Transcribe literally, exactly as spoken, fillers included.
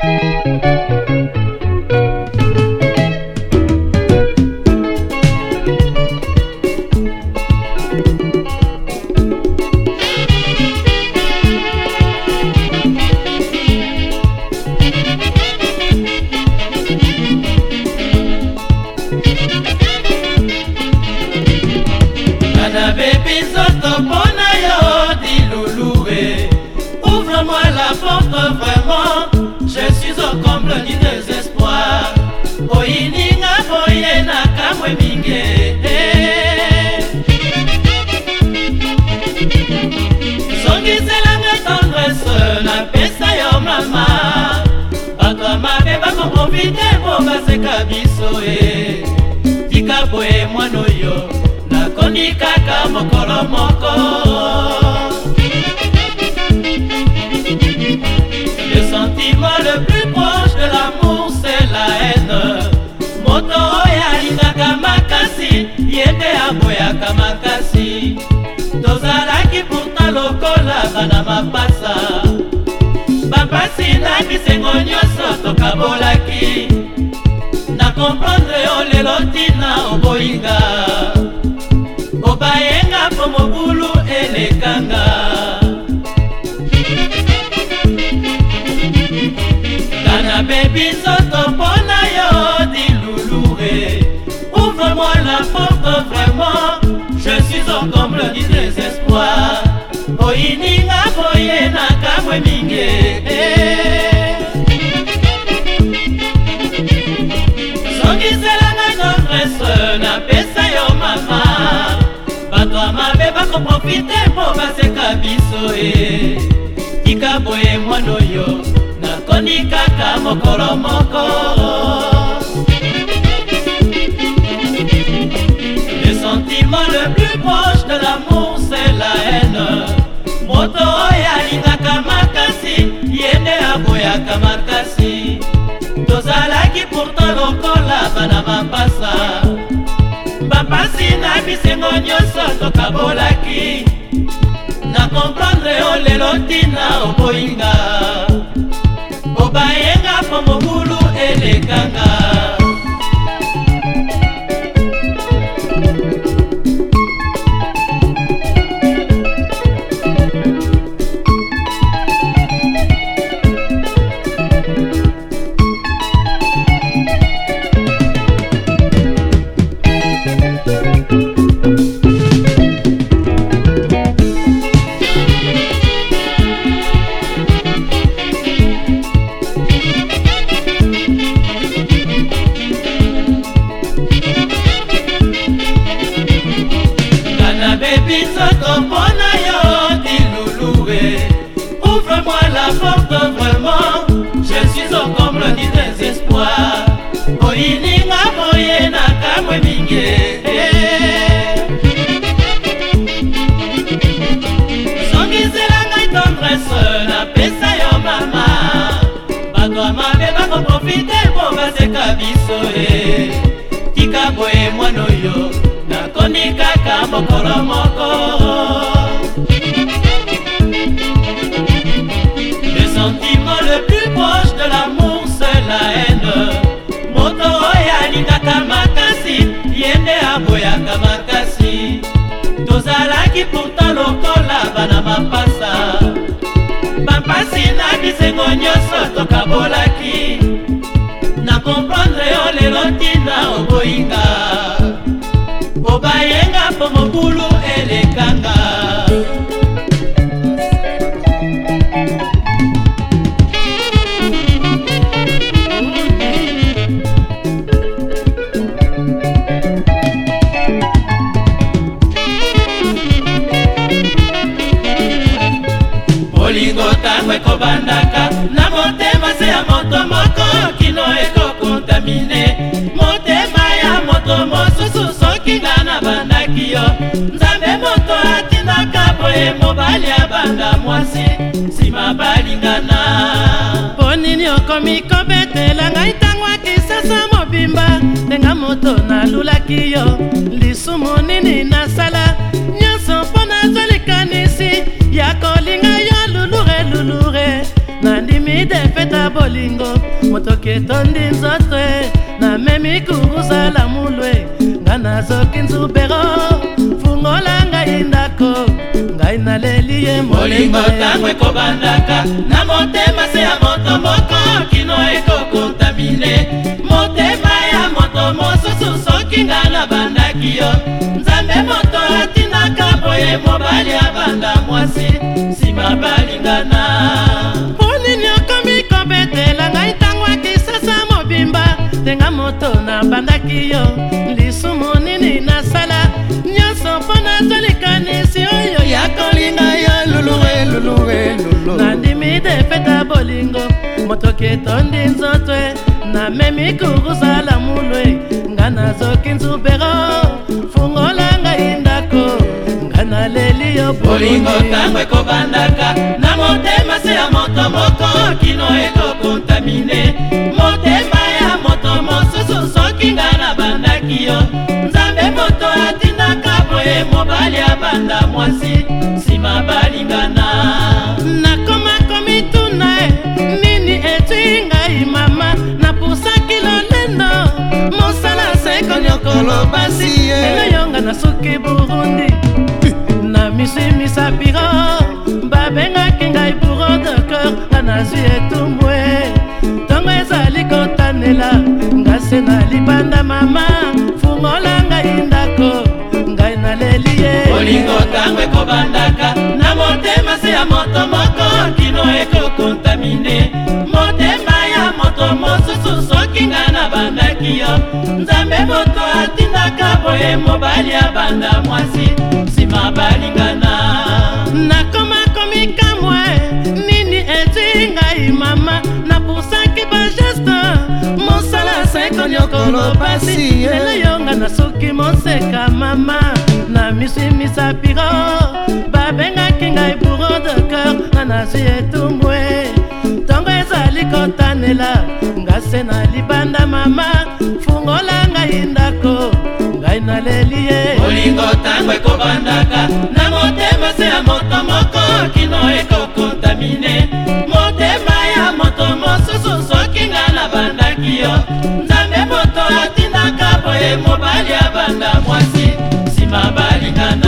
Ouvre-moi la porte, vraiment, je suis au comble du désespoir. Oininga boyena kamwe minge. Songiselanga tendresse na pesa yo mama. Bato mabe bakoprofite po baseka biso e. Tika boye mwana oyo nakoni kaka mokolo moko. Le sentiment le plus proche de l'amour, c'est la haine. Moto oya lingaka makasi, yende aboyaka makasi. Tozalaki pourtant lokola bana mapasa. Bapasi na bisengo nyonso tokabolaki. Na comprendre yo lelo tina oboyinga. Obayenga po mobulu elekanga. Baby soto pona yo diloulouré. Ouvre-moi la porte vraiment, je suis au comble du désespoir. Oininga boyena kamwe minge. Songiselanga tendresse na pesa yo mama. Bato mabe bakoprofite po baseka biso e. Tika boye mwana oyo nakoni kaka mokolo moko. Le sentiment le plus proche de l'amour, c'est la haine. Moto oya lingaka makasi, yende aboyaka makasi. Tozalaki pourtant lokola bana mapasa. Bapasi na bisengo nyonso tokabolaki. Na comprendre yo lelo tina oboyinga. Obayenga po mobulu elekanga. Ouvre-moi la porte vraiment, je suis au comble du désespoir. Oininga boyena kamwe minge. Songiselanga tendresse na pesa yo mama. Bato mabe bakoprofite po baseka biso e. Tika boye mwana oyo nakoni kaka mokolo moko. Le sentiment le plus proche de l'amour, c'est la haine. Moto oya lingaka makasi, yende aboyaka makasi. Tozalaki pourtant lokola bana mapasa. Bapasi na bisengo nyonso tokabolaki. Na comprendre yo lelo tina oboyinga. Obayenga po mobulu elekanga. Bolingo tango ekobandaka na motema se ya moto moko kino ekokontamine. Motema ya moto mosusu soki nga na bandaki yo. Nzambe moto atindaka boye mobali abanda mwasi nsima balingana. Ponini okomi kobetela ngai ntango akisasa mobimba. Ndenga moto nalulaki yo lisumu nini nasala. Nyonso mpo nazwa likanisi ya kolinga yo lulure lulure. Nandimi nandimi defeta bolingo motoki etondi nzoto namemi kurusala mulwe nga nazoki nzubero fungola ngai ndako ngai naleli ye molingo ntango ekobandaka na motema se ya moto moko kino ekokontamine motema ya moto mosusu soki nga nabandaki yo nzambe moto atindaka boye mobali abanda mwasi nsima balingana ponini okomi kobetela ngai ntango akisasa mobimba tenga moto nabandaki yo lisumu nini nasala nyonso mpo nazolikanisi oyo ya kolinga yo luluwe luluwe lulu nandimi defeta bolingo motoki etondi nzoto namemi kurusala mulwe nga nazoki nzubero fungola ngai ndako nga naleli yo bolingo ntango ekobandaka na motema se ya moto moko kino ekokontamine motema ya moto mosusu soki nga nabandaki yo nzambe moto atindaka boye mobali abanda mwasi nsima balingana nakoma komituna nini etui ngai mama napusaki lolendo mosala seko nyokolo basi lelo yonga nasuki burundi na misimisa piro babengaki ngai buro de cœur nga nazwi etumbwe ntongo ezali kotanela nga se na libanda mama fungola ngai ndako ngai naleli ye bolingo ntango ekobandaka na motema se ya moto moko kino ekokontamine motema ya moto mosusu soki nga nabandaki yo nzambe moto atindaka boye mobali abanda mwasi nsima balingana nakoma komikamwe nini etui ngai mama napusaki bageste mosala seko nyokolo pasi lelo yonga nasuki moseka mama na misimisa piro babengaki ngai buro de cœur nga nazwi etumbwe ntongo ezali kotanela nga se na libanda mama fungola ngai ndako ngai naleli ye bolingo ntango ekobandaka na motema se ya moto moko kino ekokontamine motema ya moto mosusu soki nga nabandaki yo nzambe moto atindaka boye mobali abanda mwasi nsima balingana